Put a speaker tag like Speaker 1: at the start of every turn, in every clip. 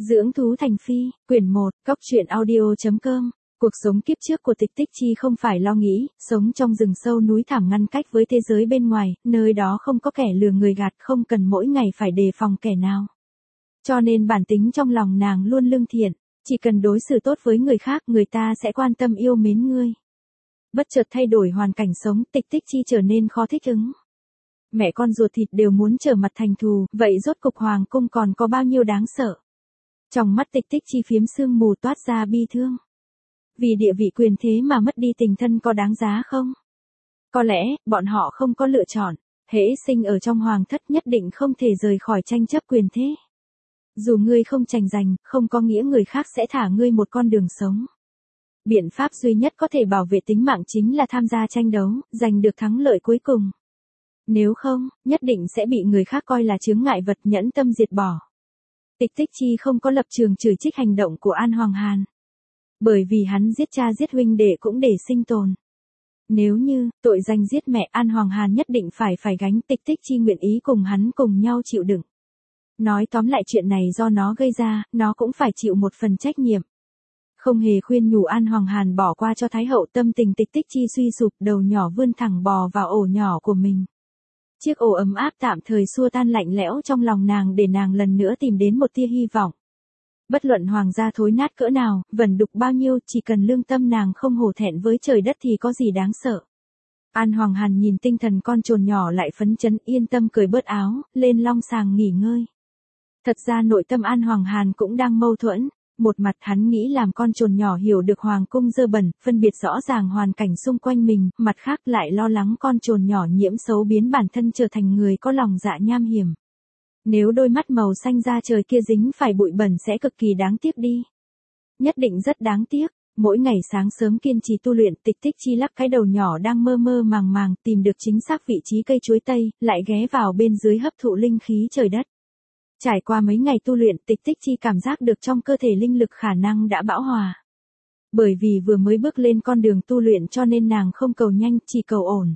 Speaker 1: Dưỡng thú thành phi, quyển 1, Cóc truyện audio.com. Cuộc sống kiếp trước của Tịch Tích Chi không phải lo nghĩ, sống trong rừng sâu núi thẳm ngăn cách với thế giới bên ngoài, nơi đó không có kẻ lừa người gạt, không cần mỗi ngày phải đề phòng kẻ nào. Cho nên bản tính trong lòng nàng luôn lương thiện, chỉ cần đối xử tốt với người khác, người ta sẽ quan tâm yêu mến ngươi. Bất chợt thay đổi hoàn cảnh sống, Tịch Tích Chi trở nên khó thích ứng. Mẹ con ruột thịt đều muốn trở mặt thành thù, vậy rốt cục hoàng cung còn có bao nhiêu đáng sợ. Trong mắt Tịch Tích Chi phiếm sương mù toát ra bi thương. Vì địa vị quyền thế mà mất đi tình thân có đáng giá không? Có lẽ, bọn họ không có lựa chọn, hễ sinh ở trong hoàng thất nhất định không thể rời khỏi tranh chấp quyền thế. Dù ngươi không tranh giành, không có nghĩa người khác sẽ thả ngươi một con đường sống. Biện pháp duy nhất có thể bảo vệ tính mạng chính là tham gia tranh đấu, giành được thắng lợi cuối cùng. Nếu không, nhất định sẽ bị người khác coi là chướng ngại vật, nhẫn tâm diệt bỏ. Tịch Tích Chi không có lập trường chửi trích hành động của An Hoàng Hàn. Bởi vì hắn giết cha giết huynh đệ cũng để sinh tồn. Nếu như, tội danh giết mẹ, An Hoàng Hàn nhất định phải gánh. Tịch Tích Chi nguyện ý cùng hắn cùng nhau chịu đựng. Nói tóm lại chuyện này do nó gây ra, nó cũng phải chịu một phần trách nhiệm. Không hề khuyên nhủ An Hoàng Hàn bỏ qua cho Thái hậu, tâm tình Tịch Tích Chi suy sụp, đầu nhỏ vươn thẳng bò vào ổ nhỏ của mình. Chiếc ổ ấm áp tạm thời xua tan lạnh lẽo trong lòng nàng để nàng lần nữa tìm đến một tia hy vọng. Bất luận hoàng gia thối nát cỡ nào, vẩn đục bao nhiêu, chỉ cần lương tâm nàng không hổ thẹn với trời đất thì có gì đáng sợ. An Hoàng Hàn nhìn tinh thần con trồn nhỏ lại phấn chấn, yên tâm cởi bớt áo, lên long sàng nghỉ ngơi. Thật ra nội tâm An Hoàng Hàn cũng đang mâu thuẫn. Một mặt hắn nghĩ làm con trồn nhỏ hiểu được hoàng cung dơ bẩn, phân biệt rõ ràng hoàn cảnh xung quanh mình, mặt khác lại lo lắng con trồn nhỏ nhiễm xấu biến bản thân trở thành người có lòng dạ nham hiểm. Nếu đôi mắt màu xanh da trời kia dính phải bụi bẩn sẽ cực kỳ đáng tiếc đi. Nhất định rất đáng tiếc. Mỗi ngày sáng sớm kiên trì tu luyện, Tịch Tích Chi lắc cái đầu nhỏ đang mơ mơ màng màng, tìm được chính xác vị trí cây chuối tây, lại ghé vào bên dưới hấp thụ linh khí trời đất. Trải qua mấy ngày tu luyện, Tịch Tích Chi cảm giác được trong cơ thể linh lực khả năng đã bão hòa. Bởi vì vừa mới bước lên con đường tu luyện cho nên nàng không cầu nhanh, chỉ cầu ổn.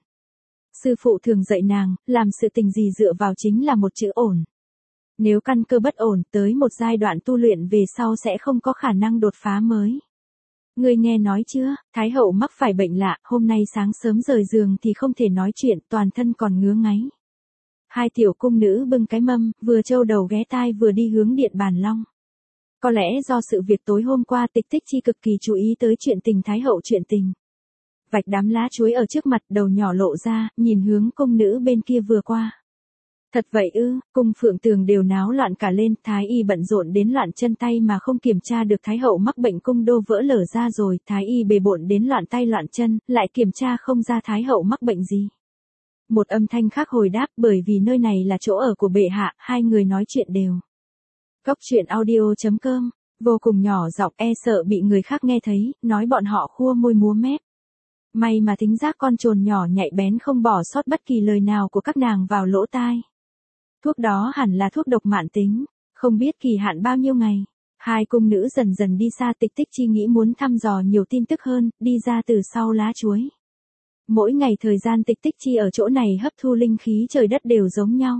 Speaker 1: Sư phụ thường dạy nàng, làm sự tình gì dựa vào chính là một chữ ổn. Nếu căn cơ bất ổn, tới một giai đoạn tu luyện về sau sẽ không có khả năng đột phá mới. Ngươi nghe nói chưa, Thái hậu mắc phải bệnh lạ, hôm nay sáng sớm rời giường thì không thể nói chuyện, toàn thân còn ngứa ngáy. Hai tiểu cung nữ bưng cái mâm, vừa trâu đầu ghé tai vừa đi hướng Điện Bàn Long. Có lẽ do sự việc tối hôm qua, Tịch Tích Chi cực kỳ chú ý tới chuyện tình Thái hậu chuyện tình. Vạch đám lá chuối ở trước mặt, đầu nhỏ lộ ra, nhìn hướng cung nữ bên kia vừa qua. Thật vậy ư, cung phượng tường đều náo loạn cả lên, Thái y bận rộn đến loạn chân tay mà không kiểm tra được Thái hậu mắc bệnh cung đô vỡ lở ra rồi, Thái y bề bộn đến loạn tay loạn chân, lại kiểm tra không ra Thái hậu mắc bệnh gì. Một âm thanh khác hồi đáp, bởi vì nơi này là chỗ ở của bệ hạ, hai người nói chuyện đều. Cóc truyện audio.com, vô cùng nhỏ giọng, e sợ bị người khác nghe thấy, nói bọn họ khua môi múa mép. May mà thính giác con trồn nhỏ nhạy bén không bỏ sót bất kỳ lời nào của các nàng vào lỗ tai. Thuốc đó hẳn là thuốc độc mãn tính, không biết kỳ hạn bao nhiêu ngày. Hai cung nữ dần dần đi xa, Tịch Tích Chi nghĩ muốn thăm dò nhiều tin tức hơn, đi ra từ sau lá chuối. Mỗi ngày thời gian Tịch Tích Chi ở chỗ này hấp thu linh khí trời đất đều giống nhau.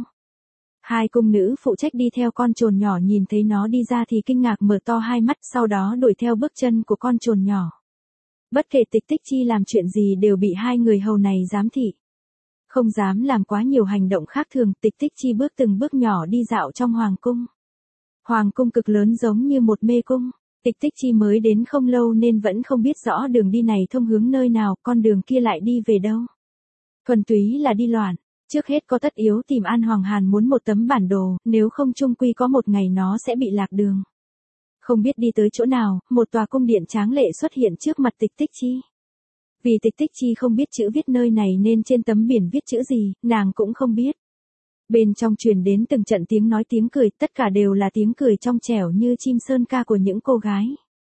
Speaker 1: Hai cung nữ phụ trách đi theo con trồn nhỏ nhìn thấy nó đi ra thì kinh ngạc mở to hai mắt, sau đó đuổi theo bước chân của con trồn nhỏ. Bất kể Tịch Tích Chi làm chuyện gì đều bị hai người hầu này giám thị. Không dám làm quá nhiều hành động khác thường, Tịch Tích Chi bước từng bước nhỏ đi dạo trong hoàng cung. Hoàng cung cực lớn giống như một mê cung. Tịch Tích Chi mới đến không lâu nên vẫn không biết rõ đường đi này thông hướng nơi nào, con đường kia lại đi về đâu. Thuần túy là đi loạn, trước hết có tất yếu tìm An Hoàng Hàn muốn một tấm bản đồ, nếu không chung quy có một ngày nó sẽ bị lạc đường. Không biết đi tới chỗ nào, một tòa cung điện tráng lệ xuất hiện trước mặt Tịch Tích Chi. Vì Tịch Tích Chi không biết chữ viết nơi này nên trên tấm biển viết chữ gì, nàng cũng không biết. Bên trong truyền đến từng trận tiếng nói tiếng cười, tất cả đều là tiếng cười trong trẻo như chim sơn ca của những cô gái.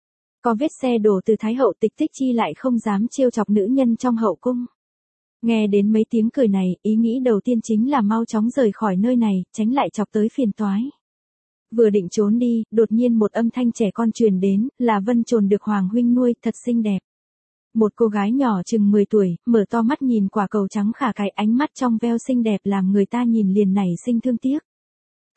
Speaker 1: Có vết xe đổ từ Thái hậu, Tịch Tích Chi lại không dám trêu chọc nữ nhân trong hậu cung. Nghe đến mấy tiếng cười này, ý nghĩ đầu tiên chính là mau chóng rời khỏi nơi này, tránh lại chọc tới phiền toái. Vừa định trốn đi, đột nhiên một âm thanh trẻ con truyền đến, là Vân Trồn được Hoàng huynh nuôi, thật xinh đẹp. Một cô gái nhỏ chừng 10 tuổi, mở to mắt nhìn quả cầu trắng khả cái, ánh mắt trong veo xinh đẹp làm người ta nhìn liền nảy sinh thương tiếc.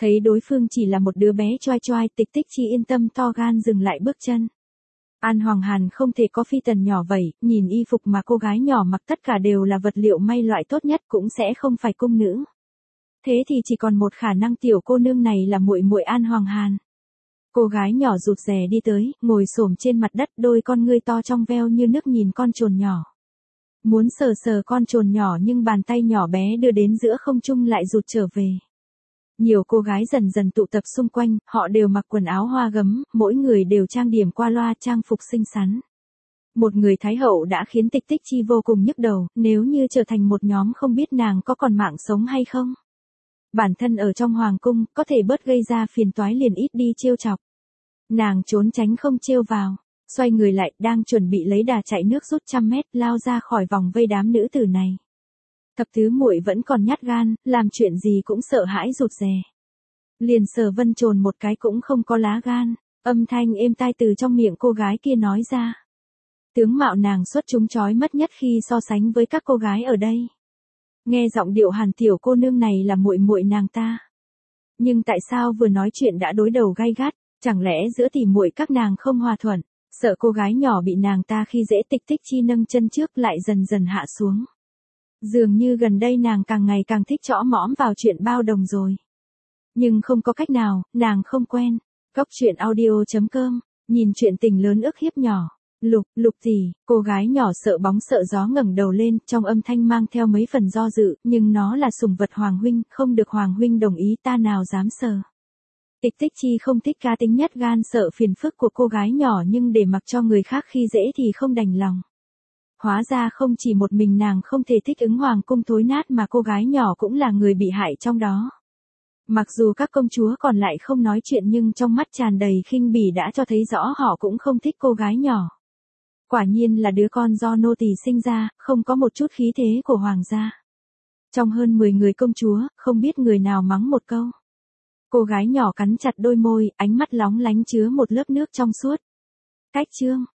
Speaker 1: Thấy đối phương chỉ là một đứa bé choai choai, Tịch Tích Chi yên tâm to gan dừng lại bước chân. An Hoàng Hàn không thể có phi tần nhỏ vậy, nhìn y phục mà cô gái nhỏ mặc tất cả đều là vật liệu may loại tốt nhất, cũng sẽ không phải cung nữ. Thế thì chỉ còn một khả năng, tiểu cô nương này là muội muội An Hoàng Hàn. Cô gái nhỏ rụt rè đi tới, ngồi xổm trên mặt đất, đôi con ngươi to trong veo như nước nhìn con trồn nhỏ. Muốn sờ sờ con trồn nhỏ nhưng bàn tay nhỏ bé đưa đến giữa không trung lại rụt trở về. Nhiều cô gái dần dần tụ tập xung quanh, họ đều mặc quần áo hoa gấm, mỗi người đều trang điểm qua loa, trang phục xinh xắn. Một người thái hậu đã khiến Tịch Tích Chi vô cùng nhức đầu, nếu như trở thành một nhóm không biết nàng có còn mạng sống hay không. Bản thân ở trong hoàng cung, có thể bớt gây ra phiền toái liền ít đi trêu chọc. Nàng trốn tránh không trêu vào, xoay người lại, đang chuẩn bị lấy đà chạy nước rút 100 mét, lao ra khỏi vòng vây đám nữ tử này. Thập tứ muội vẫn còn nhát gan, làm chuyện gì cũng sợ hãi rụt rè. Liền Sở Vân trồn một cái cũng không có lá gan, âm thanh êm tai từ trong miệng cô gái kia nói ra. Tướng mạo nàng xuất chúng chói mắt nhất khi so sánh với các cô gái ở đây. Nghe giọng điệu Hàn tiểu cô nương này là muội muội nàng ta. Nhưng tại sao vừa nói chuyện đã đối đầu gay gắt, chẳng lẽ giữa tỷ muội các nàng không hòa thuận, sợ cô gái nhỏ bị nàng ta khi dễ. Tịch Tích Chi nâng chân trước lại dần dần hạ xuống. Dường như gần đây nàng càng ngày càng thích chõ mõm vào chuyện bao đồng rồi. Nhưng không có cách nào, nàng không quen. Cóc truyện audio.com, nhìn chuyện tình lớn ức hiếp nhỏ. Lục tỷ, cô gái nhỏ sợ bóng sợ gió ngẩng đầu lên, trong âm thanh mang theo mấy phần do dự, nhưng nó là sủng vật Hoàng huynh, không được Hoàng huynh đồng ý ta nào dám sờ. Tịch Tích Chi không thích cá tính nhất gan sợ phiền phức của cô gái nhỏ, nhưng để mặc cho người khác khi dễ thì không đành lòng. Hóa ra không chỉ một mình nàng không thể thích ứng hoàng cung thối nát mà cô gái nhỏ cũng là người bị hại trong đó. Mặc dù các công chúa còn lại không nói chuyện nhưng trong mắt tràn đầy khinh bỉ đã cho thấy rõ họ cũng không thích cô gái nhỏ. Quả nhiên là đứa con do nô tỳ sinh ra, không có một chút khí thế của hoàng gia. Trong hơn 10 người công chúa, không biết người nào mắng một câu. Cô gái nhỏ cắn chặt đôi môi, ánh mắt lóng lánh chứa một lớp nước trong suốt. Cách chương